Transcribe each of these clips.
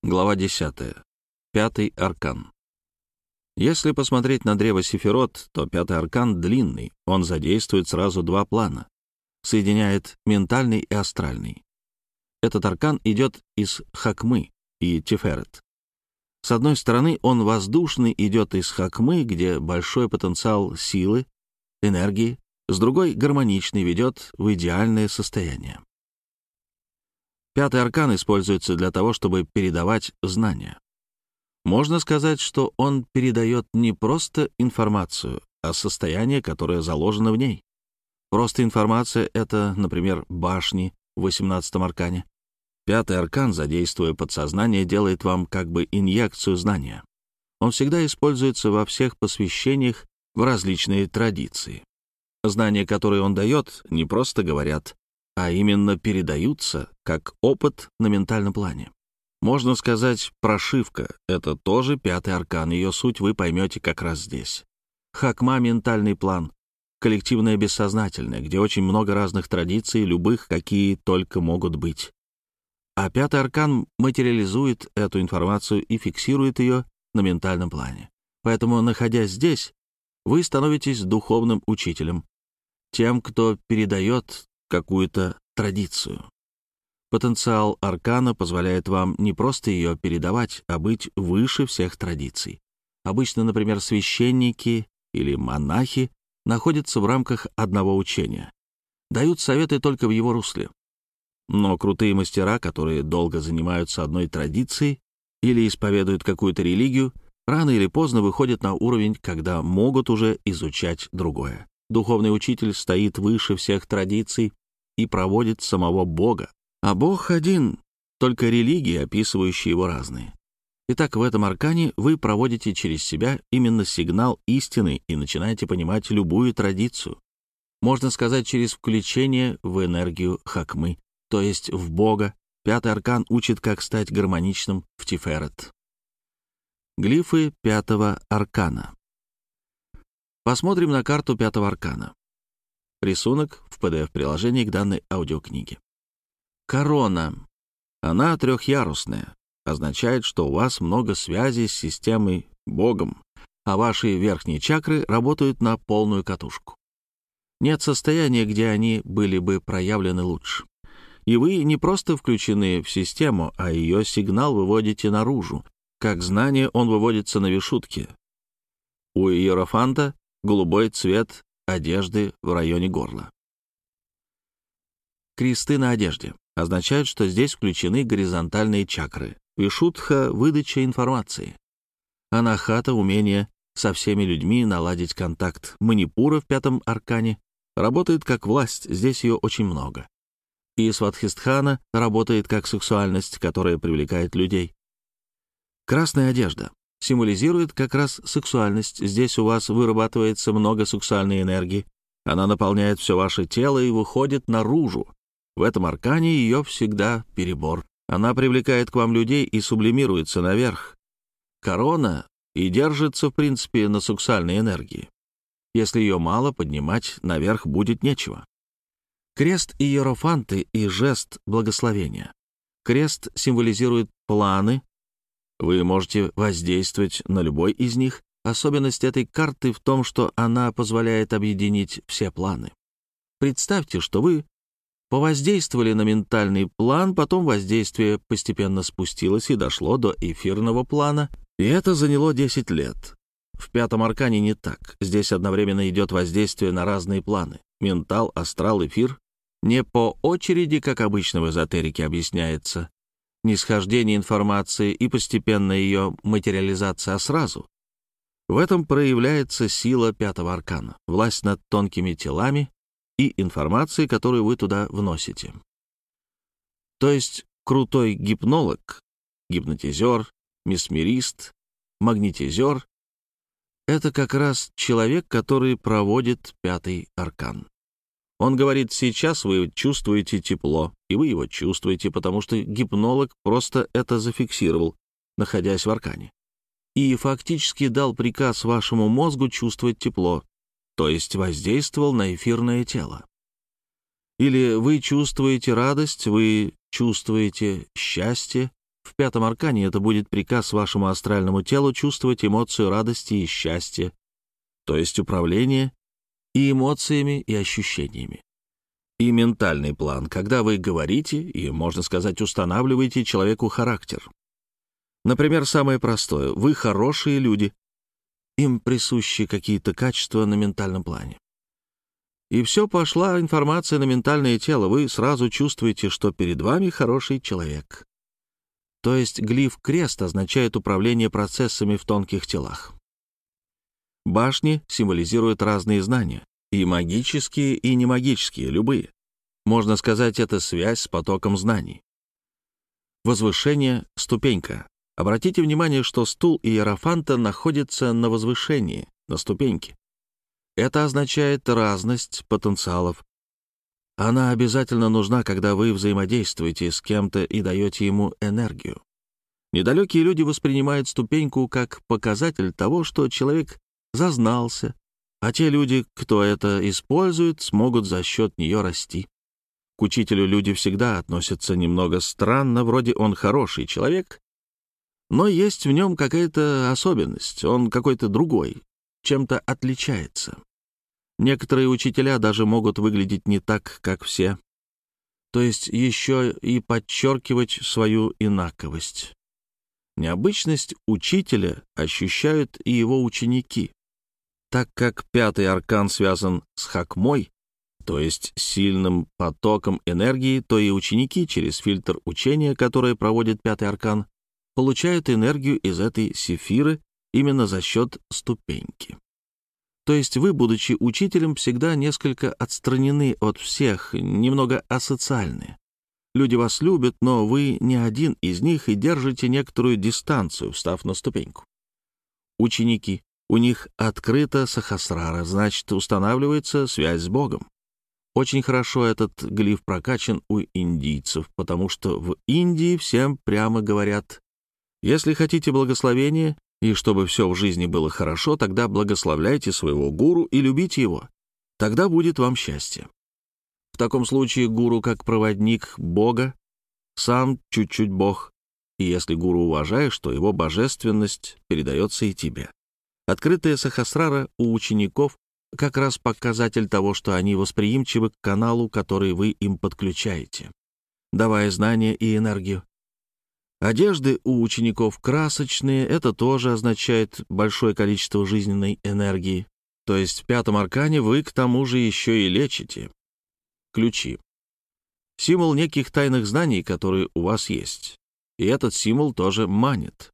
Глава 10. Пятый аркан. Если посмотреть на древо Сефирот, то пятый аркан длинный, он задействует сразу два плана, соединяет ментальный и астральный. Этот аркан идет из Хакмы и Тиферет. С одной стороны, он воздушный, идет из Хакмы, где большой потенциал силы, энергии, с другой — гармоничный, ведет в идеальное состояние. Пятый аркан используется для того, чтобы передавать знания. Можно сказать, что он передает не просто информацию, а состояние, которое заложено в ней. Просто информация — это, например, башни в 18-м аркане. Пятый аркан, задействуя подсознание, делает вам как бы инъекцию знания. Он всегда используется во всех посвящениях в различные традиции. Знания, которые он дает, не просто говорят, а именно передаются как опыт на ментальном плане. Можно сказать, прошивка — это тоже пятый аркан, ее суть вы поймете как раз здесь. Хакма — ментальный план, коллективное бессознательное, где очень много разных традиций, любых, какие только могут быть. А пятый аркан материализует эту информацию и фиксирует ее на ментальном плане. Поэтому, находясь здесь, вы становитесь духовным учителем, тем, кто передает какую-то традицию. Потенциал аркана позволяет вам не просто ее передавать, а быть выше всех традиций. Обычно, например, священники или монахи находятся в рамках одного учения, дают советы только в его русле. Но крутые мастера, которые долго занимаются одной традицией или исповедуют какую-то религию, рано или поздно выходят на уровень, когда могут уже изучать другое. Духовный учитель стоит выше всех традиций и проводит самого Бога. А Бог один, только религии, описывающие его, разные. Итак, в этом аркане вы проводите через себя именно сигнал истины и начинаете понимать любую традицию. Можно сказать, через включение в энергию Хакмы, то есть в Бога. Пятый аркан учит, как стать гармоничным в Тиферет. Глифы пятого аркана. Посмотрим на карту пятого аркана. Рисунок в PDF-приложении к данной аудиокниге. Корона. Она трехъярусная. Означает, что у вас много связей с системой Богом, а ваши верхние чакры работают на полную катушку. Нет состояния, где они были бы проявлены лучше. И вы не просто включены в систему, а ее сигнал выводите наружу. Как знание он выводится на вишутке. У иерофанта голубой цвет одежды в районе горла. Кресты на одежде означают, что здесь включены горизонтальные чакры. Вишудха — выдача информации. Анахата — умение со всеми людьми наладить контакт. Манипура в пятом аркане работает как власть, здесь ее очень много. И Сватхистхана работает как сексуальность, которая привлекает людей. Красная одежда символизирует как раз сексуальность. Здесь у вас вырабатывается много сексуальной энергии. Она наполняет все ваше тело и выходит наружу. В этом аркане ее всегда перебор. Она привлекает к вам людей и сублимируется наверх. Корона и держится, в принципе, на сексуальной энергии. Если ее мало, поднимать наверх будет нечего. Крест — иерофанты и жест благословения. Крест символизирует планы. Вы можете воздействовать на любой из них. Особенность этой карты в том, что она позволяет объединить все планы. Представьте, что вы повоздействовали на ментальный план, потом воздействие постепенно спустилось и дошло до эфирного плана, и это заняло 10 лет. В пятом аркане не так. Здесь одновременно идет воздействие на разные планы. Ментал, астрал, эфир. Не по очереди, как обычно в эзотерике объясняется. Нисхождение информации и постепенная ее материализация, а сразу. В этом проявляется сила пятого аркана, власть над тонкими телами и информацией, которую вы туда вносите. То есть крутой гипнолог, гипнотизер, месмерист, магнетизер — это как раз человек, который проводит пятый аркан. Он говорит: сейчас вы чувствуете тепло, и вы его чувствуете, потому что гипнолог просто это зафиксировал, находясь в аркане. И фактически дал приказ вашему мозгу чувствовать тепло, то есть воздействовал на эфирное тело. Или вы чувствуете радость, вы чувствуете счастье, В пятом аркане это будет приказ вашему астральному телу чувствовать эмоцию радости и счастья, то есть управление и эмоциями, и ощущениями. И ментальный план, когда вы говорите и, можно сказать, устанавливаете человеку характер. Например, самое простое. Вы хорошие люди. Им присущи какие-то качества на ментальном плане. И все, пошла информация на ментальное тело. Вы сразу чувствуете, что перед вами хороший человек. То есть глиф крест означает управление процессами в тонких телах. Башни символизируют разные знания. И магические, и немагические, любые. Можно сказать, это связь с потоком знаний. Возвышение — ступенька. Обратите внимание, что стул иерофанта находится на возвышении, на ступеньке. Это означает разность потенциалов. Она обязательно нужна, когда вы взаимодействуете с кем-то и даете ему энергию. Недалекие люди воспринимают ступеньку как показатель того, что человек зазнался, а те люди, кто это использует, смогут за счет нее расти. К учителю люди всегда относятся немного странно, вроде он хороший человек, но есть в нем какая-то особенность, он какой-то другой, чем-то отличается. Некоторые учителя даже могут выглядеть не так, как все, то есть еще и подчеркивать свою инаковость. Необычность учителя ощущают и его ученики. Так как пятый аркан связан с хакмой, то есть сильным потоком энергии, то и ученики через фильтр учения, которое проводит пятый аркан, получают энергию из этой сефиры именно за счет ступеньки. То есть вы, будучи учителем, всегда несколько отстранены от всех, немного асоциальны. Люди вас любят, но вы не один из них и держите некоторую дистанцию, встав на ступеньку. Ученики. У них открыта сахасрара, значит, устанавливается связь с Богом. Очень хорошо этот глиф прокачан у индийцев, потому что в Индии всем прямо говорят: если хотите благословения и чтобы все в жизни было хорошо, тогда благословляйте своего гуру и любите его. Тогда будет вам счастье. В таком случае гуру как проводник Бога, сам чуть-чуть Бог, и если гуру уважаешь, то его божественность передается и тебе. Открытая сахасрара у учеников как раз показатель того, что они восприимчивы к каналу, который вы им подключаете, давая знания и энергию. Одежды у учеников красочные, это тоже означает большое количество жизненной энергии. То есть в пятом аркане вы к тому же еще и лечите. Ключи. Символ неких тайных знаний, которые у вас есть. И этот символ тоже манит.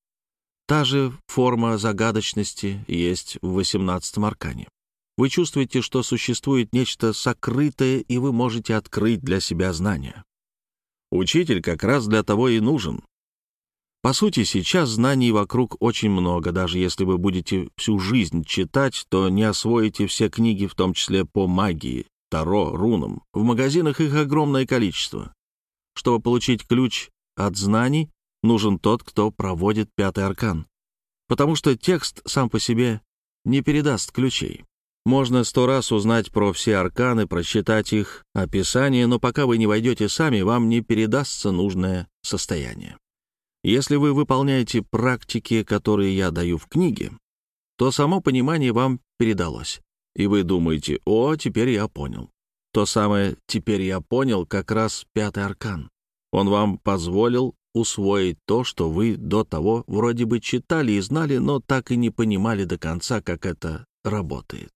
Та же форма загадочности есть в 18-м аркане. Вы чувствуете, что существует нечто сокрытое, и вы можете открыть для себя знания. Учитель как раз для того и нужен. По сути, сейчас знаний вокруг очень много. Даже если вы будете всю жизнь читать, то не освоите все книги, в том числе по магии, таро, рунам. В магазинах их огромное количество. Чтобы получить ключ от знаний, нужен тот, кто проводит пятый аркан. Потому что текст сам по себе не передаст ключей. Можно 100 раз узнать про все арканы, прочитать их описание, но пока вы не войдете сами, вам не передастся нужное состояние. Если вы выполняете практики, которые я даю в книге, то само понимание вам передалось. И вы думаете: «О, теперь я понял». То самое «теперь я понял» как раз пятый аркан. Он вам позволил усвоить то, что вы до того вроде бы читали и знали, но так и не понимали до конца, как это работает.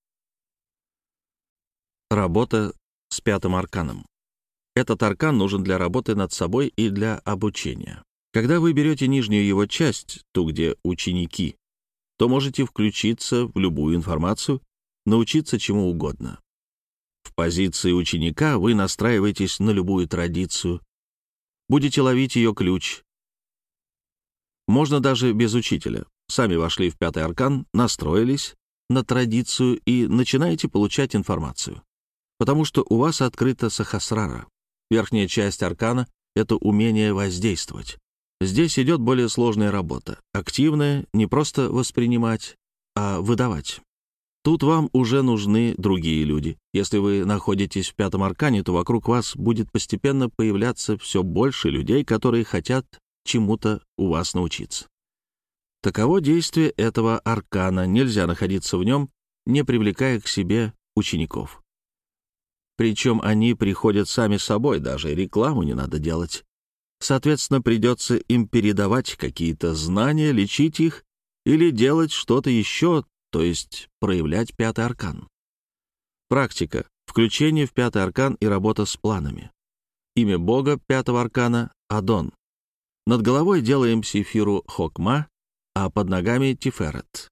Работа с пятым арканом. Этот аркан нужен для работы над собой и для обучения. Когда вы берете нижнюю его часть, ту, где ученики, то можете включиться в любую информацию, научиться чему угодно. В позиции ученика вы настраиваетесь на любую традицию, будете ловить ее ключ. Можно даже без учителя. Сами вошли в пятый аркан, настроились на традицию и начинаете получать информацию. Потому что у вас открыта сахасрара. Верхняя часть аркана — это умение воздействовать. Здесь идет более сложная работа, активная, не просто воспринимать, а выдавать. Тут вам уже нужны другие люди. Если вы находитесь в пятом аркане, то вокруг вас будет постепенно появляться все больше людей, которые хотят чему-то у вас научиться. Таково действие этого аркана, нельзя находиться в нем, не привлекая к себе учеников. Причем они приходят сами собой, даже рекламу не надо делать. Соответственно, придется им передавать какие-то знания, лечить их или делать что-то еще, то есть проявлять пятый аркан. Практика. Включение в пятый аркан и работа с планами. Имя Бога пятого аркана — Адон. Над головой делаем сефиру Хокма, а под ногами Тиферет.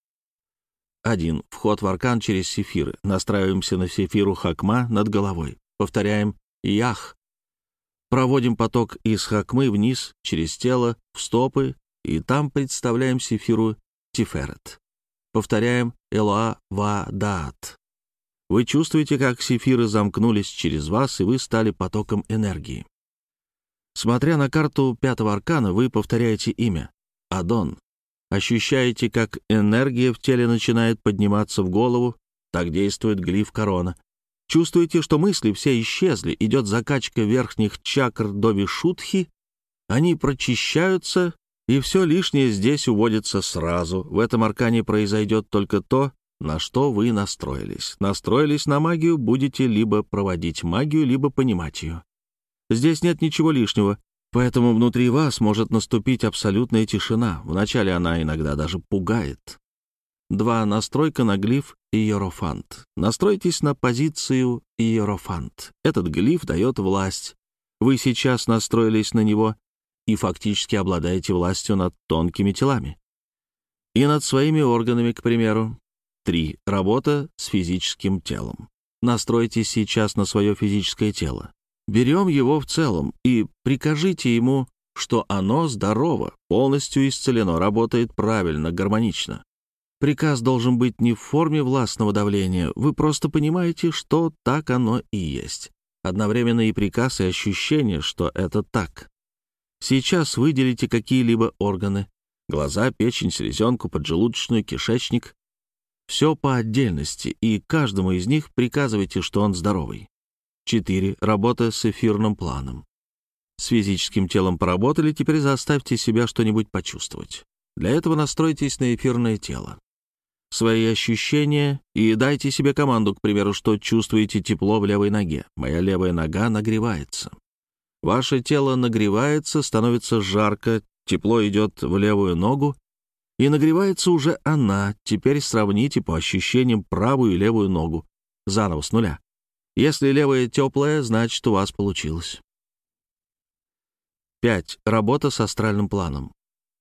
1. Вход в аркан через сефиры. Настраиваемся на сефиру Хокма над головой. Повторяем Ях. Проводим поток из Хокмы вниз, через тело, в стопы, и там представляем сефиру Тиферет. Повторяем Элоа Ва Даат. Вы чувствуете, как сефиры замкнулись через вас, и вы стали потоком энергии. Смотря на карту пятого аркана, вы повторяете имя — Адон. Ощущаете, как энергия в теле начинает подниматься в голову, так действует глиф корона. Чувствуете, что мысли все исчезли, идет закачка верхних чакр до вишудхи, они прочищаются, и все лишнее здесь уводится сразу. В этом аркане произойдет только то, на что вы настроились. Настроились на магию, будете либо проводить магию, либо понимать ее. Здесь нет ничего лишнего, поэтому внутри вас может наступить абсолютная тишина. Вначале она иногда даже пугает. 2. Настройка на глиф Иерофант. Настройтесь на позицию Иерофант. Этот глиф дает власть. Вы сейчас настроились на него и фактически обладаете властью над тонкими телами. И над своими органами, к примеру. 3. Работа с физическим телом. Настройтесь сейчас на свое физическое тело. Берем его в целом и прикажите ему, что оно здорово, полностью исцелено, работает правильно, гармонично. Приказ должен быть не в форме властного давления, вы просто понимаете, что так оно и есть. Одновременно и приказ, и ощущение, что это так. Сейчас выделите какие-либо органы — глаза, печень, селезенку, поджелудочную, кишечник. Все по отдельности, и каждому из них приказывайте, что он здоровый. 4. Работа с эфирным планом. С физическим телом поработали, теперь заставьте себя что-нибудь почувствовать. Для этого настройтесь на эфирное тело. Свои ощущения и дайте себе команду, к примеру, что чувствуете тепло в левой ноге. Моя левая нога нагревается. Ваше тело нагревается, становится жарко, тепло идет в левую ногу, и нагревается уже она. Теперь сравните по ощущениям правую и левую ногу. Заново с нуля. Если левая теплая, значит, у вас получилось. 5. Работа с астральным планом.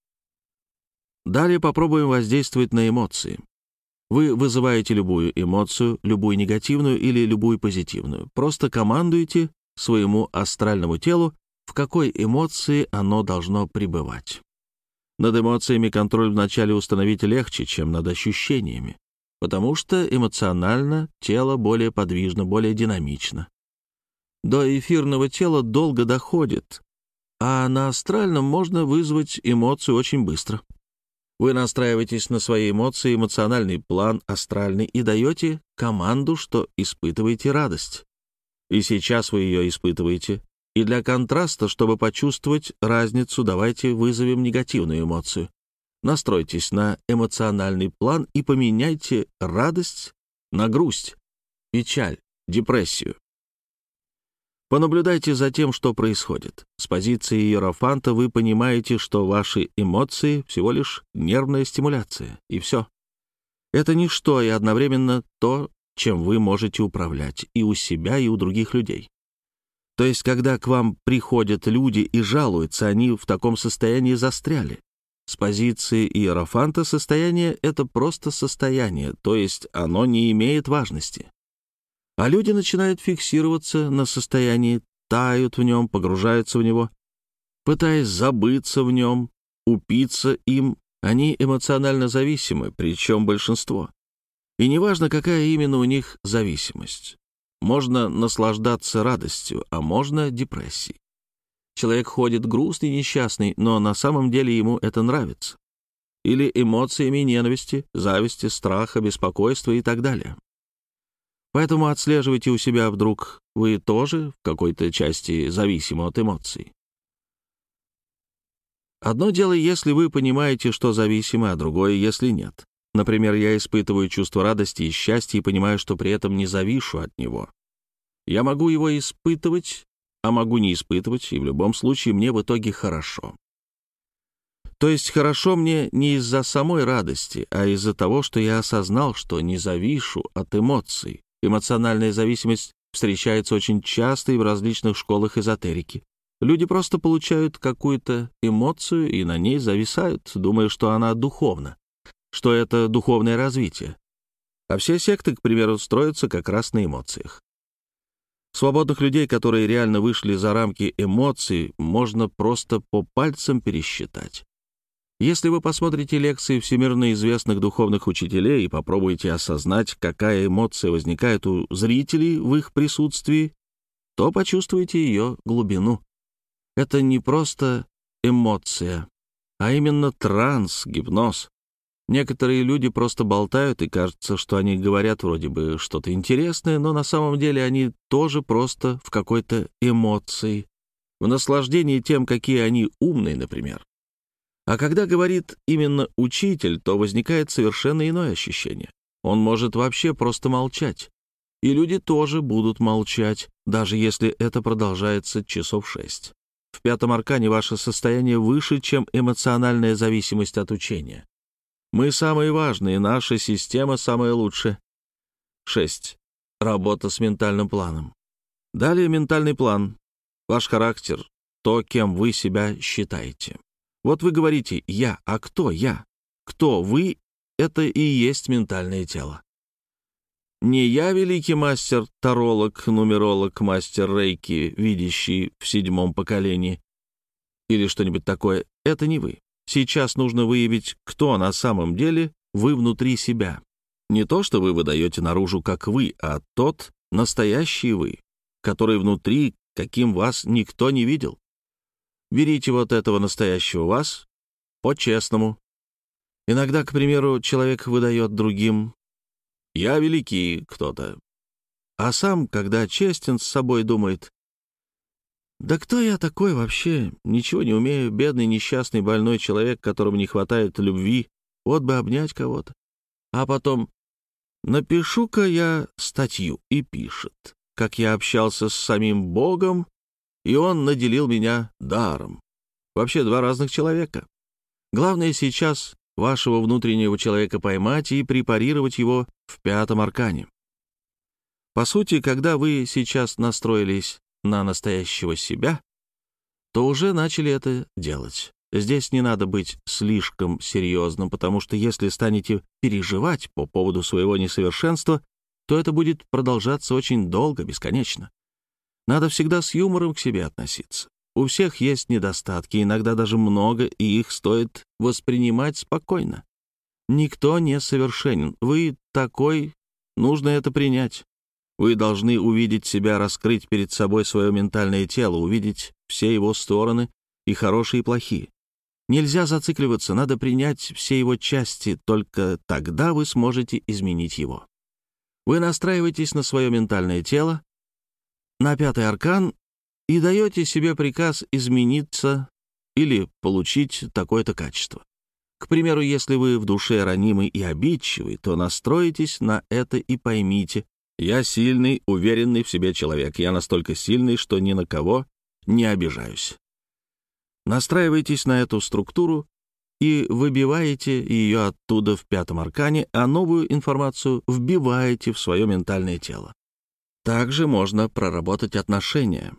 Далее попробуем воздействовать на эмоции. Вы вызываете любую эмоцию, любую негативную или любую позитивную. Просто командуете своему астральному телу, в какой эмоции оно должно пребывать. Над эмоциями контроль вначале установить легче, чем над ощущениями, потому что эмоционально тело более подвижно, более динамично. До эфирного тела долго доходит, а на астральном можно вызвать эмоцию очень быстро. Вы настраиваетесь на свои эмоции, эмоциональный план, астральный, и даете команду, что испытываете радость. И сейчас вы ее испытываете. И для контраста, чтобы почувствовать разницу, давайте вызовем негативную эмоцию. Настройтесь на эмоциональный план и поменяйте радость на грусть, печаль, депрессию. Понаблюдайте за тем, что происходит. С позиции иерофанта вы понимаете, что ваши эмоции — всего лишь нервная стимуляция, и все. Это ничто и одновременно то, чем вы можете управлять и у себя, и у других людей. То есть, когда к вам приходят люди и жалуются, они в таком состоянии застряли. С позиции иерофанта состояние — это просто состояние, то есть оно не имеет важности. А люди начинают фиксироваться на состоянии, тают в нем, погружаются в него, пытаясь забыться в нем, упиться им. Они эмоционально зависимы, причем большинство. И неважно, какая именно у них зависимость. Можно наслаждаться радостью, а можно депрессией. Человек ходит грустный, несчастный, но на самом деле ему это нравится. Или эмоциями ненависти, зависти, страха, беспокойства и так далее. Поэтому отслеживайте у себя, вдруг вы тоже в какой-то части зависимы от эмоций. Одно дело, если вы понимаете, что зависимы, а другое, если нет. Например, я испытываю чувство радости и счастья и понимаю, что при этом не завишу от него. Я могу его испытывать, а могу не испытывать, и в любом случае мне в итоге хорошо. То есть хорошо мне не из-за самой радости, а из-за того, что я осознал, что не завишу от эмоций. Эмоциональная зависимость встречается очень часто и в различных школах эзотерики. Люди просто получают какую-то эмоцию и на ней зависают, думая, что она духовна, что это духовное развитие. А все секты, к примеру, строятся как раз на эмоциях. Свободных людей, которые реально вышли за рамки эмоций, можно просто по пальцам пересчитать. Если вы посмотрите лекции всемирно известных духовных учителей и попробуете осознать, какая эмоция возникает у зрителей в их присутствии, то почувствуете ее глубину. Это не просто эмоция, а именно транс, гипноз. Некоторые люди просто болтают, и кажется, что они говорят вроде бы что-то интересное, но на самом деле они тоже просто в какой-то эмоции, в наслаждении тем, какие они умные, например. А когда говорит именно учитель, то возникает совершенно иное ощущение. Он может вообще просто молчать. И люди тоже будут молчать, даже если это продолжается часов 6. В пятом аркане ваше состояние выше, чем эмоциональная зависимость от учения. Мы самые важные, наша система самая лучшая. 6. Работа с ментальным планом. Далее ментальный план. Ваш характер, то, кем вы себя считаете. Вот вы говорите «я», а кто я? Кто вы — это и есть ментальное тело. Не я великий мастер, таролог, нумеролог, мастер рейки, видящий в 7-м поколении, или что-нибудь такое. Это не вы. Сейчас нужно выявить, кто на самом деле вы внутри себя. Не то, что вы выдаете наружу как вы, а тот настоящий вы, который внутри, каким вас никто не видел. Берите вот этого настоящего вас по-честному. Иногда, к примеру, человек выдает другим «я великий кто-то», а сам, когда честен с собой, думает «да кто я такой вообще? Ничего не умею, бедный, несчастный, больной человек, которому не хватает любви, вот бы обнять кого-то». А потом «напишу-ка я статью», и пишет, как я общался с самим Богом, и он наделил меня даром. Вообще два разных человека. Главное сейчас вашего внутреннего человека поймать и препарировать его в пятом аркане. По сути, когда вы сейчас настроились на настоящего себя, то уже начали это делать. Здесь не надо быть слишком серьезным, потому что если станете переживать по поводу своего несовершенства, то это будет продолжаться очень долго, бесконечно. Надо всегда с юмором к себе относиться. У всех есть недостатки, иногда даже много, и их стоит воспринимать спокойно. Никто не совершенен. Вы такой, нужно это принять. Вы должны увидеть себя, раскрыть перед собой свое ментальное тело, увидеть все его стороны, и хорошие, и плохие. Нельзя зацикливаться, надо принять все его части, только тогда вы сможете изменить его. Вы настраиваетесь на свое ментальное тело, на пятый аркан и даете себе приказ измениться или получить такое-то качество. К примеру, если вы в душе ранимый и обидчивый, то настроитесь на это и поймите: я сильный, уверенный в себе человек, я настолько сильный, что ни на кого не обижаюсь. Настраивайтесь на эту структуру и выбиваете ее оттуда в пятом аркане, а новую информацию вбиваете в свое ментальное тело. Также можно проработать отношения.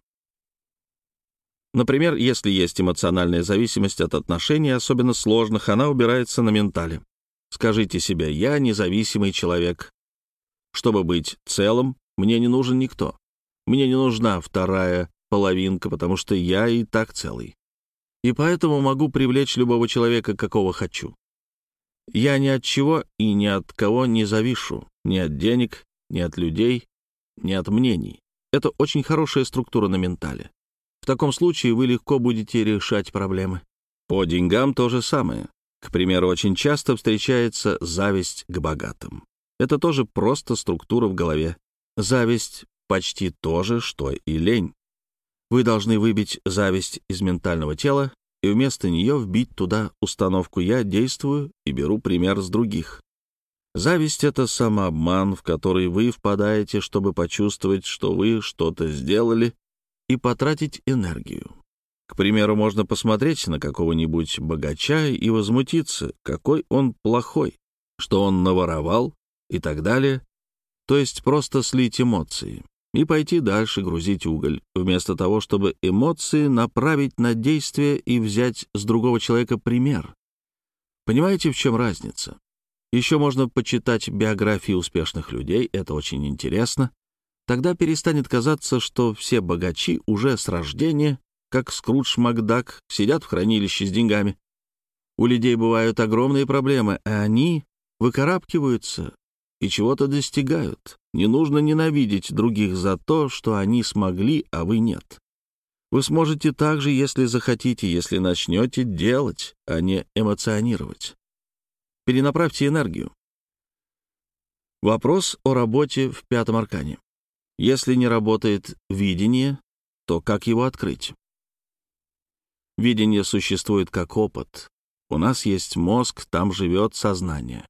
Например, если есть эмоциональная зависимость от отношений, особенно сложных, она убирается на ментале. Скажите себе: «Я независимый человек. Чтобы быть целым, мне не нужен никто. Мне не нужна вторая половинка, потому что я и так целый. И поэтому могу привлечь любого человека, какого хочу. Я ни от чего и ни от кого не завишу, ни от денег, ни от людей, ни от мнений. Это очень хорошая структура на ментале. В таком случае вы легко будете решать проблемы. По деньгам то же самое. К примеру, очень часто встречается зависть к богатым. Это тоже просто структура в голове. Зависть почти то же, что и лень. Вы должны выбить зависть из ментального тела и вместо нее вбить туда установку «я действую» и беру пример с других. Зависть — это самообман, в который вы впадаете, чтобы почувствовать, что вы что-то сделали, и потратить энергию. К примеру, можно посмотреть на какого-нибудь богача и возмутиться, какой он плохой, что он наворовал и так далее, то есть просто слить эмоции и пойти дальше грузить уголь, вместо того, чтобы эмоции направить на действие и взять с другого человека пример. Понимаете, в чем разница? Еще можно почитать биографии успешных людей, это очень интересно. Тогда перестанет казаться, что все богачи уже с рождения, как Скрудж Макдак, сидят в хранилище с деньгами. У людей бывают огромные проблемы, а они выкарабкиваются и чего-то достигают. Не нужно ненавидеть других за то, что они смогли, а вы нет. Вы сможете так же, если захотите, если начнете делать, а не эмоционировать. Перенаправьте энергию. Вопрос о работе в пятом аркане. Если не работает видение, то как его открыть? Видение существует как опыт. У нас есть мозг, там живет сознание.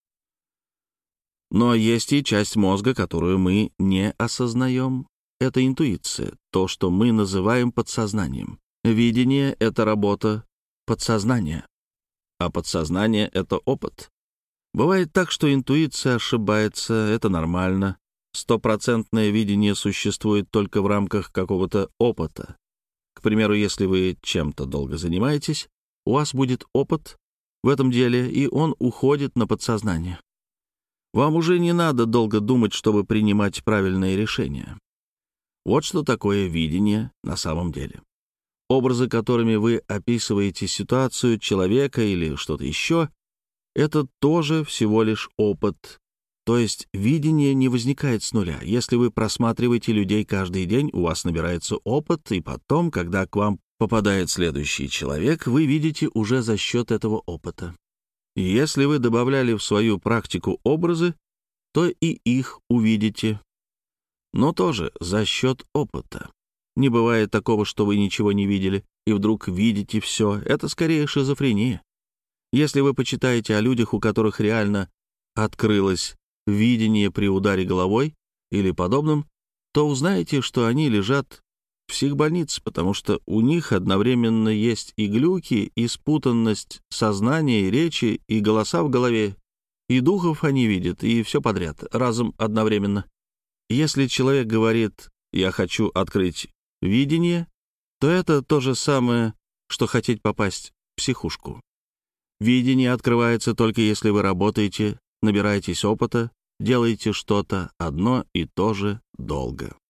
Но есть и часть мозга, которую мы не осознаем. Это интуиция, то, что мы называем подсознанием. Видение — это работа подсознания, а подсознание — это опыт. Бывает так, что интуиция ошибается, это нормально. Стопроцентное видение существует только в рамках какого-то опыта. К примеру, если вы чем-то долго занимаетесь, у вас будет опыт в этом деле, и он уходит на подсознание. Вам уже не надо долго думать, чтобы принимать правильные решения. Вот что такое видение на самом деле. Образы, которыми вы описываете ситуацию, человека или что-то еще, это тоже всего лишь опыт. То есть видение не возникает с нуля. Если вы просматриваете людей каждый день, у вас набирается опыт, и потом, когда к вам попадает следующий человек, вы видите уже за счет этого опыта. И если вы добавляли в свою практику образы, то и их увидите, но тоже за счет опыта. Не бывает такого, что вы ничего не видели, и вдруг видите все. Это скорее шизофрения. Если вы почитаете о людях, у которых реально открылось видение при ударе головой или подобном, то узнаете, что они лежат в психбольнице, потому что у них одновременно есть и глюки, и спутанность сознания, и речи, и голоса в голове, и духов они видят, и все подряд, разом одновременно. Если человек говорит «я хочу открыть видение», то это то же самое, что хотеть попасть в психушку. Видение открывается только если вы работаете, набираетесь опыта, делаете что-то одно и то же долго.